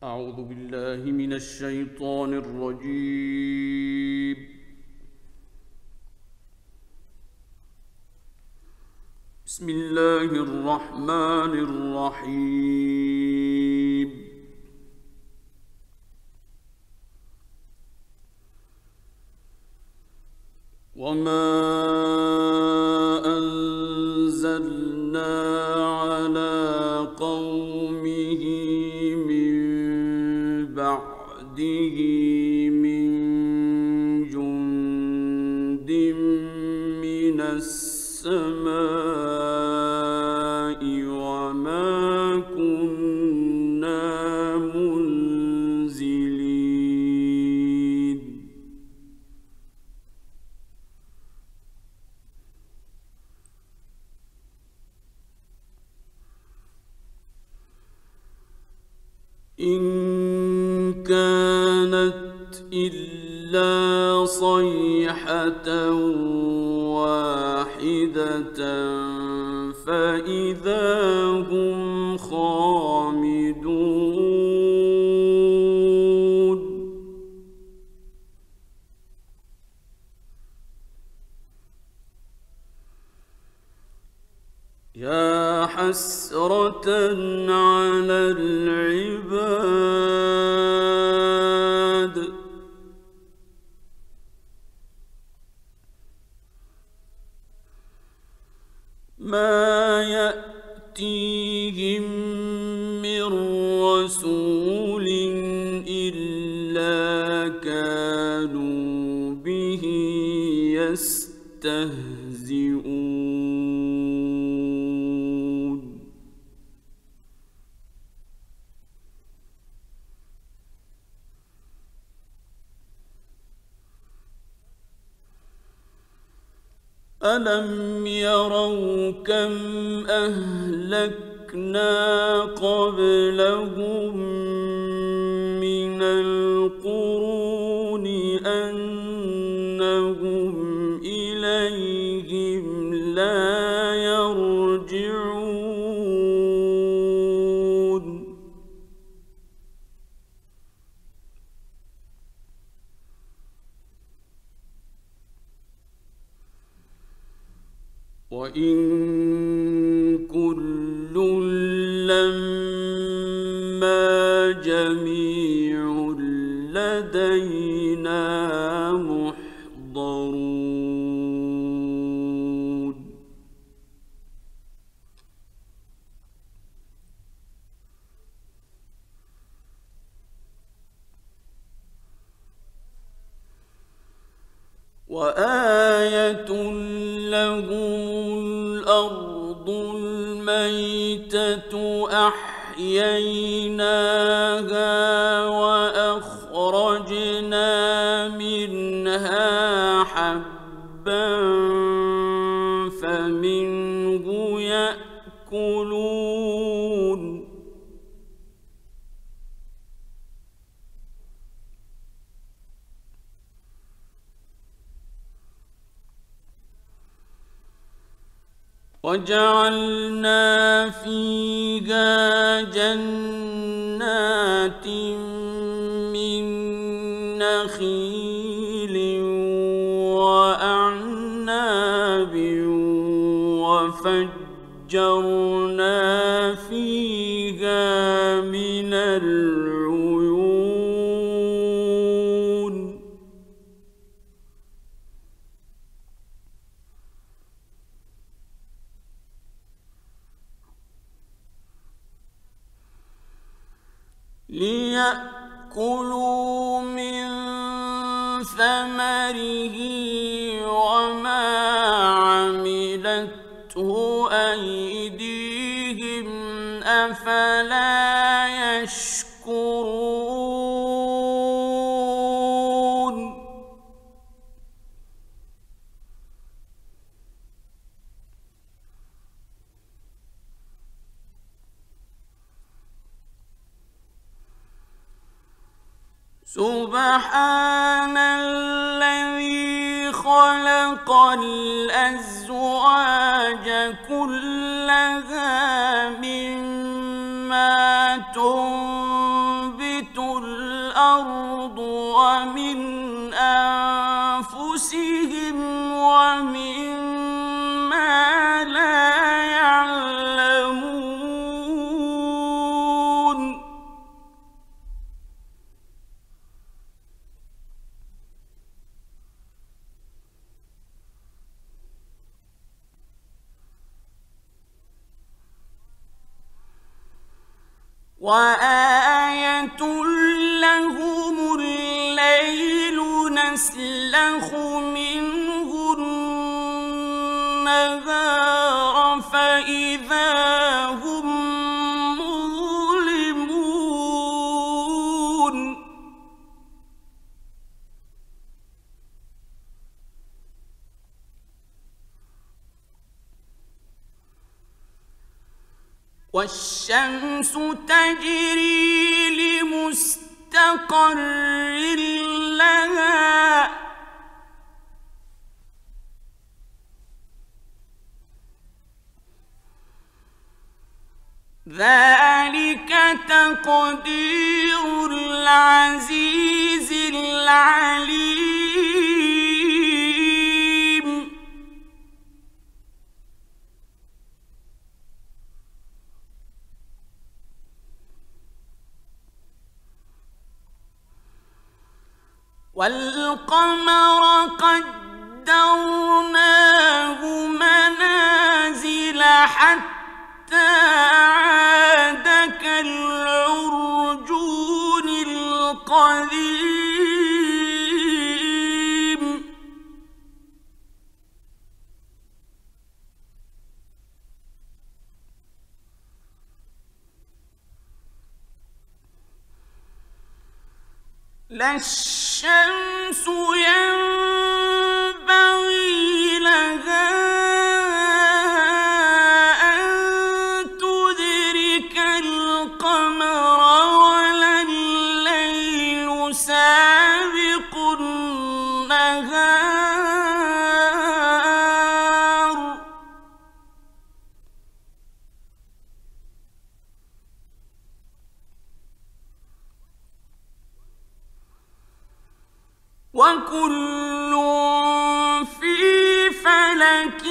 أعوذ بالله من الشيطان الرجيم. بسم الله الرحمن الرحيم. وما أنزلنا على قومه من بعده من جند من السماء وما كنا منزلين. إن كانت إلا صيحة واحدة فإذا هم خامدون. يا حسرة على العباد ما يأتيهم من رسول إلا كانوا به يستهزئون. ألم يروا كم أهلكنا قبلهم من القرون أنهم إليهم لا يرجعون. وإن كل لما جميع لدينا محضرون. وآية لهم الأرض الميتة أحييناها وأخرجنا منها حبا فمنه يأكلون. وجعلنا فيها جنات من نخيل وأعناب وفجرنا فيها من العيون. ليأكلوا من ثمره وما عملته أيديهم أفلا يشكرون. سبحان الذي خلق الأزواج كلها مما تنبت والأرض ومن أنفسهم ومما لا يعلمون وآية لهم الليل نسلخ منه النهار فإذا هم مظلمون والشمس تجري لمستقر لها ذلك تقدير العزيز العليم والقمر قدرناه منازل حتى عاد كالعرجون القديم لا الشمس ينبغي لها أن تدرك القمر ولا الليل سابق النهار وكل في فلك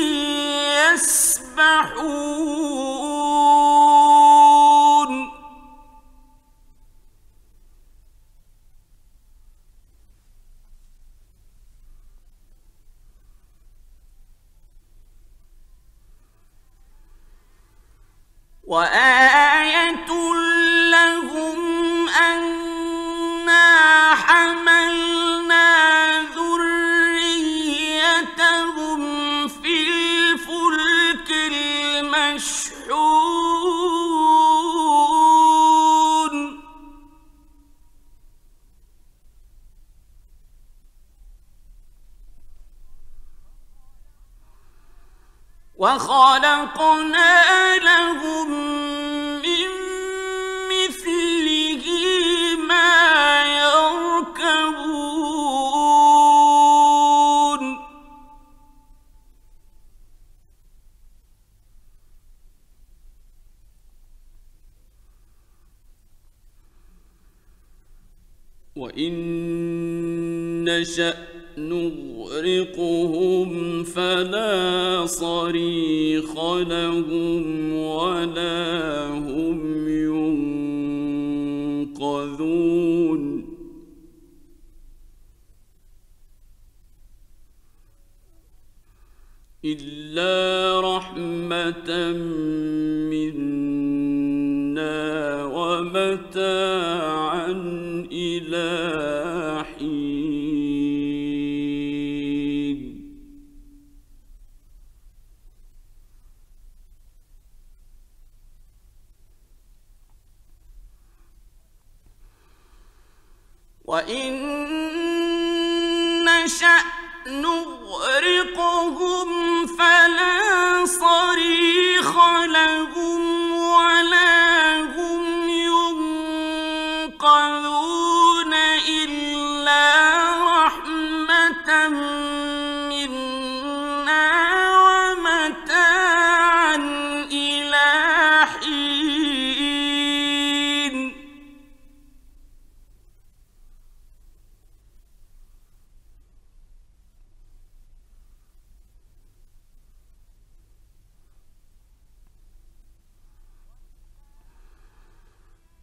يسبحون وآية لهم أنا حملنا ذريتهم في الفلك المشحون وخلقنا لهم من مثله ما يركبون وإن نشأ نغرقهم فلا صريخ لهم ولا هم ينقذون إلا رحمة منا ومتاعا إلى حين وإن نشأ نغرقهم فلا صريخ لهم ولا هم ينقذون إلا رحمة منا ومتاعا إلى حين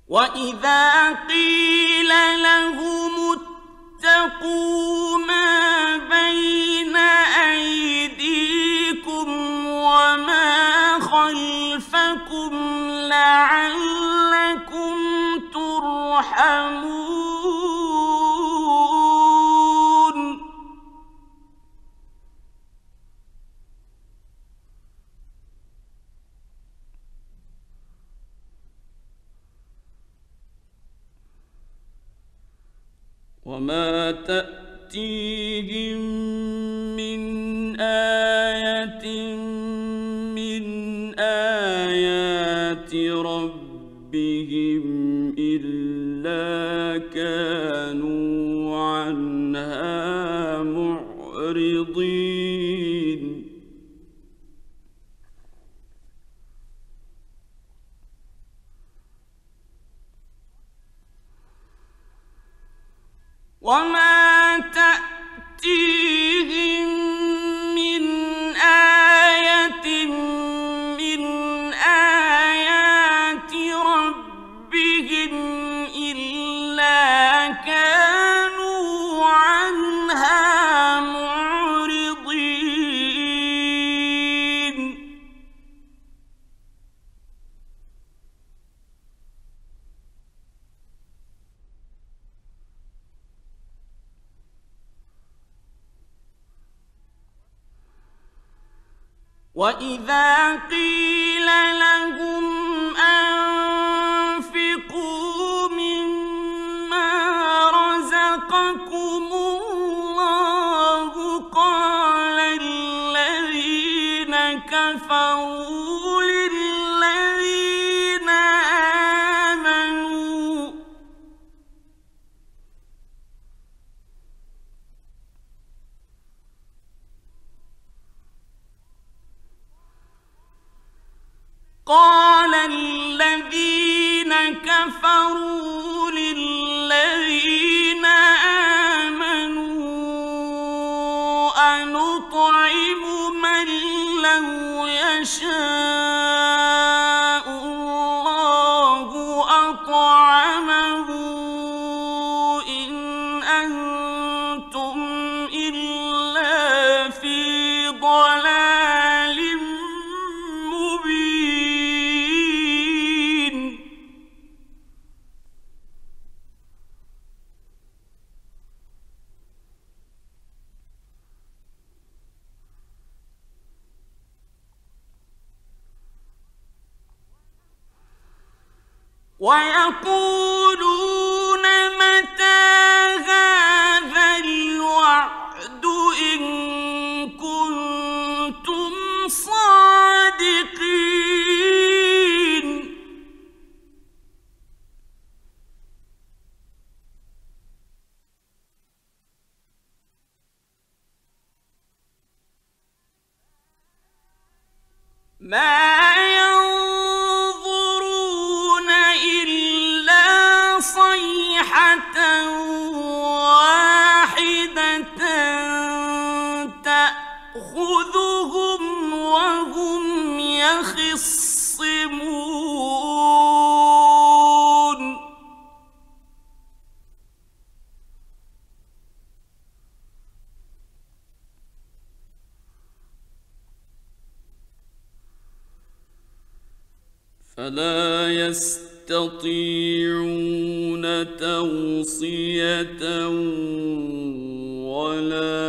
وإذا قيل لهم اتقوا ما بين أيديكم وما خلفكم لعلكم ترحمون وما تأتيهم من آية من آيات ربهم إلا كانوا عنها معرضين وما تأتيهم من آية من آيات ربهم إلا كانوا عنها معرضين وإذا قيل لهم أنفقوا مما رزقكم الله قال الذين كفروا للذين آمنوا أنطعم من لو يشاء الله أطعمه إن أنتم إلا في ضلال مبين ويقولون متى هذا الوعد إن كنتم صادقين ما ينظرون إلا صيحة واحدة تأخذهم وهم يخصمون فلا يستطيعون توصية ولا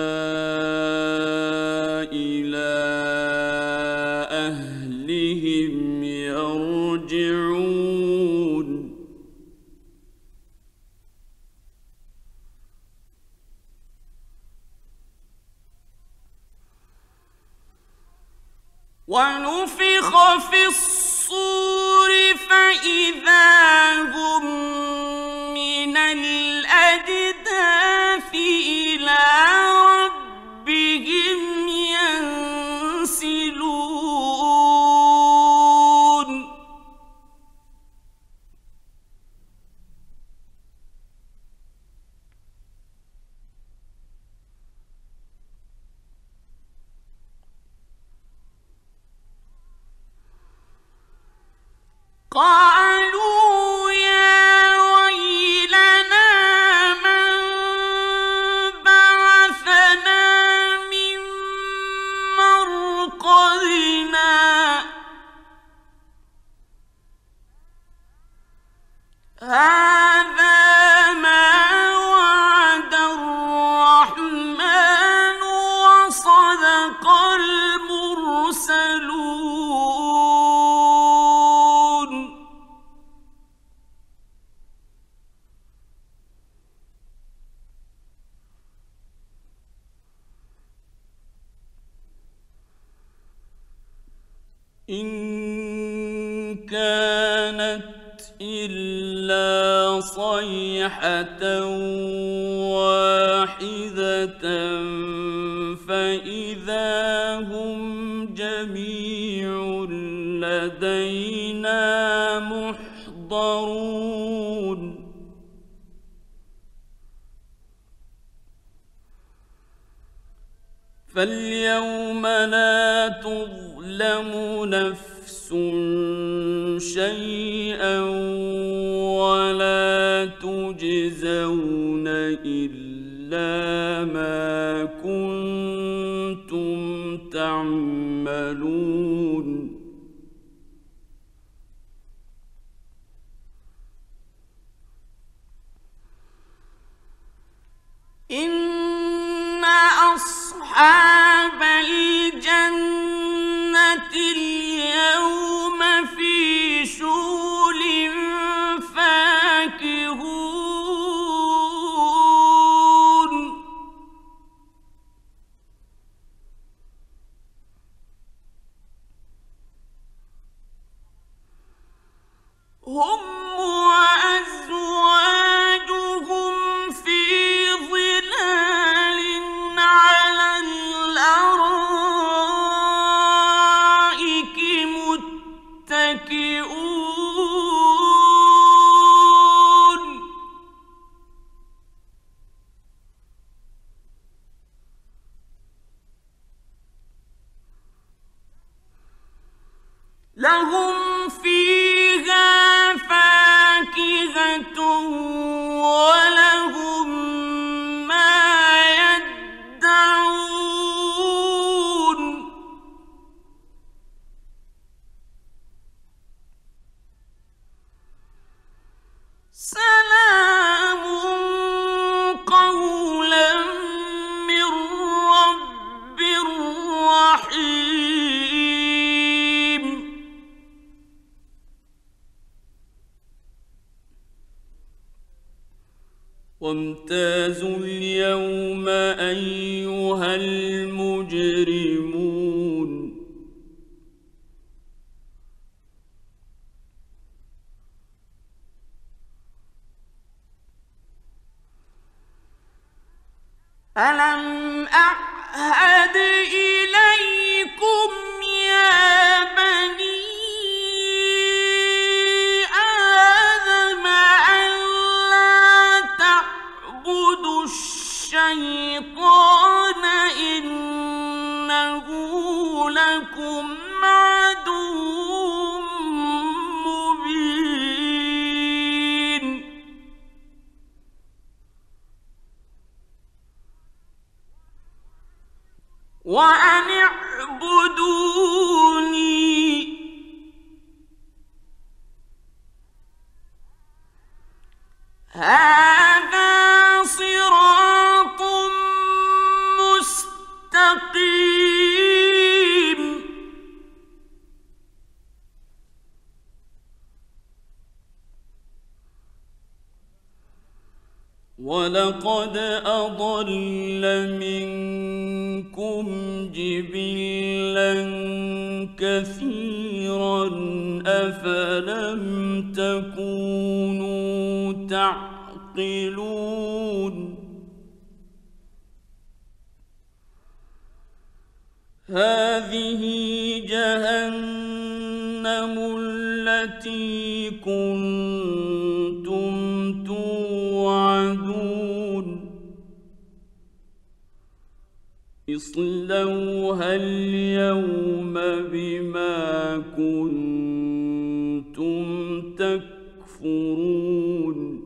إلى أهلهم يرجعون ونفخ في الصور فإذا هم من الأجداث إلى ربهم ينسلون قالوا يا إن كانت إلا صيحة واحدة فإذا هم جميع لدينا محضرون فاليوم لا تظلم نفس شيئا ولا تجزون إلا ما كنتم تعملون إن أصحاب الجنة اليوم في شغل فاكهون هم وأزواجهم في ظلال على الأرائك متكئون لهم فيها فاكهة ولهم ما يدعون سلام قولا من رب رحيم وامتازوا اليوم أيها المجرمون ألم أعهد إليكم يا بني آدم ألا تعبدوا الشيطان إنه لكم عدو مبين وأن اعبدوني هذا صراط مستقيم ولقد أضل منكم جبلا كثيرا أفلم تكونوا تعقلون هذه جهنم التي كنتم توعدون اصلوها اليوم بما كنتم تكفرون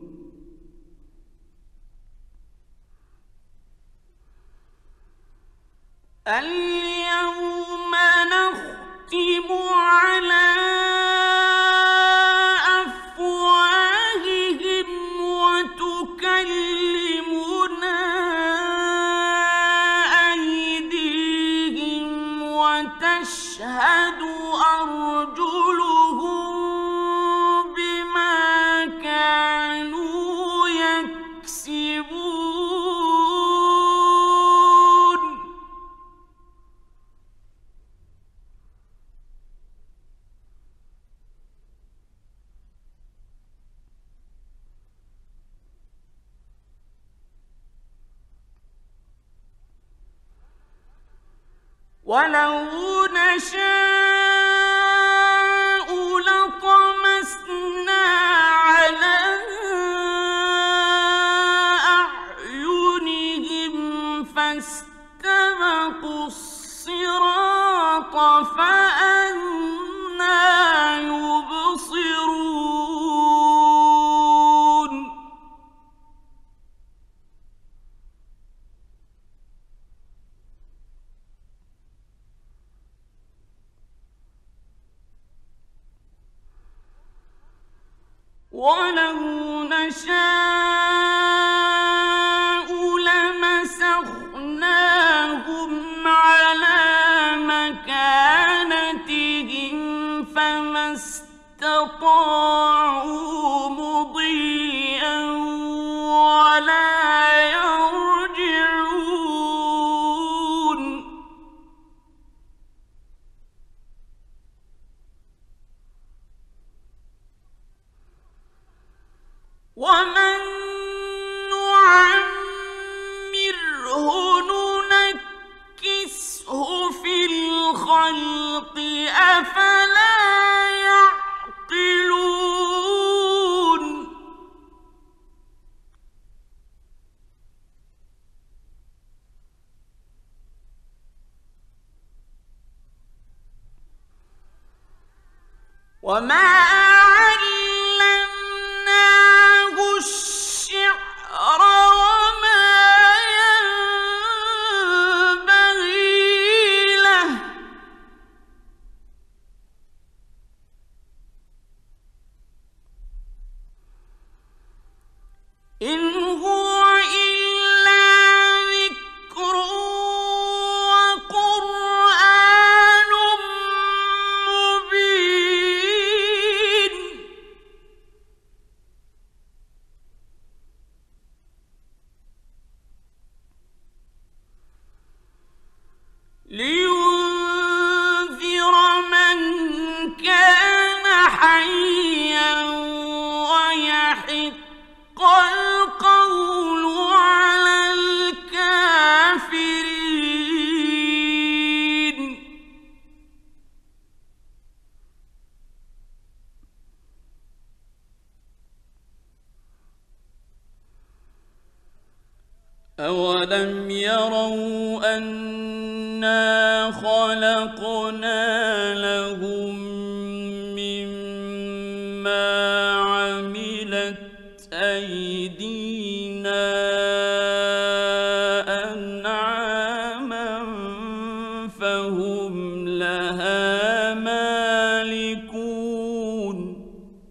اليوم نختم على أفواههم وتكلمنا أيديهم وتشهد أرجلهم ولو نشاء لطمسنا على أعينهم فاستبقوا الصراط فأنى يبصرون ولو نشاء لمسخناهم على مكانتهم فما استطاعوا مضيا ولا يرجعون ومن نعمره ننكسه في الخلق أفلا يعقلون وما علمناه الشعر وما ينبغي له إن هو إلا ذكر وقرآن مبين لينذر من كان حيا ويحق القول على الكافرين أولم يروا أنا خلقنا لهم مما عملت أيدينا أنعاما فهم لها مالكون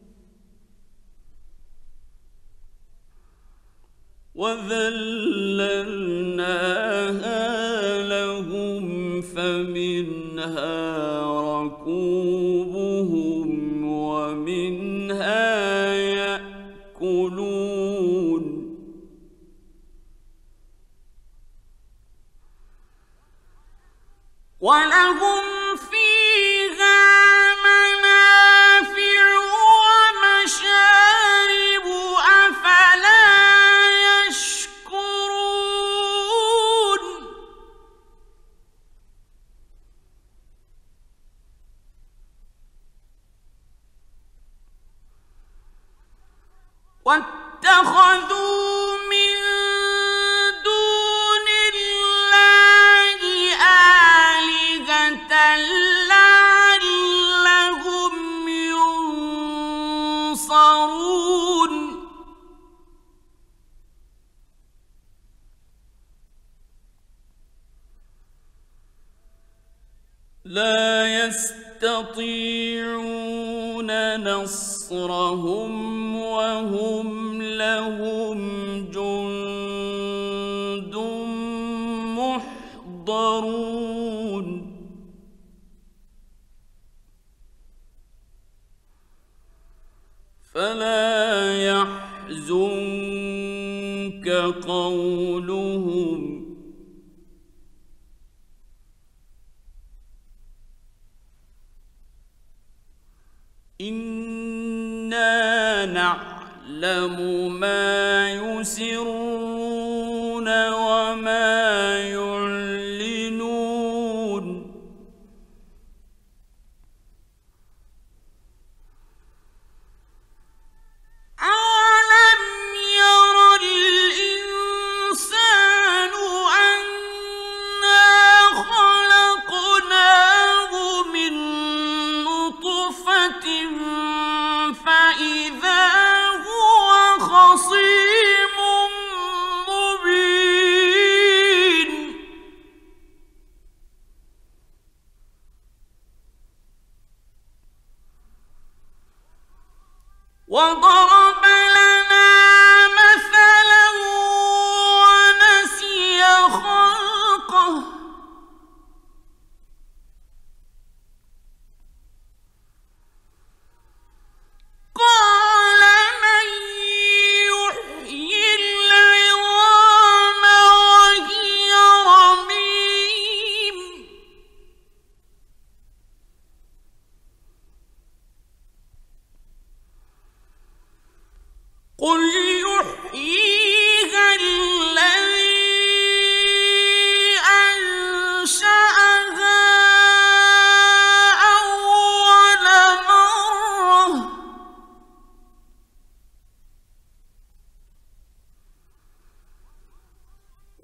وذللناها لهم فمنها ركوبهم ومنها يأكلون ولهم فيها منافع ومشارب أفلا يشكرون واتخذوا من دون الله آلهة لعلهم ينصرون لا يستطيعون نصرهم وهم لهم جند محضرون فلا يحزنك قولهم إنا نعلم ما يسرون وما يعلنون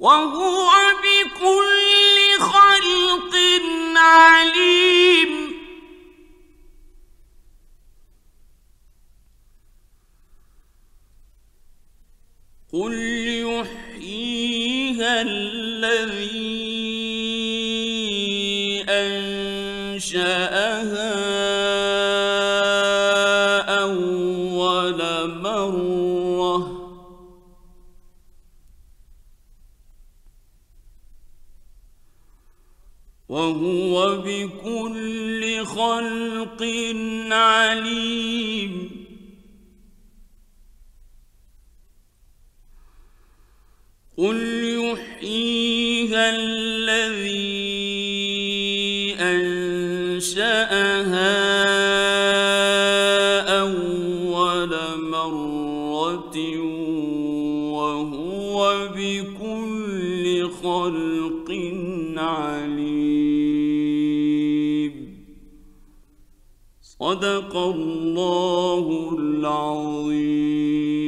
وهو بكل خلق عليم قل يحييها الذي أنشأها أول مرة وهو بكل خلق عليم قل يحييها الذي أنشأها أول مرة وهو بكل خلق عليم صدق الله العظيم.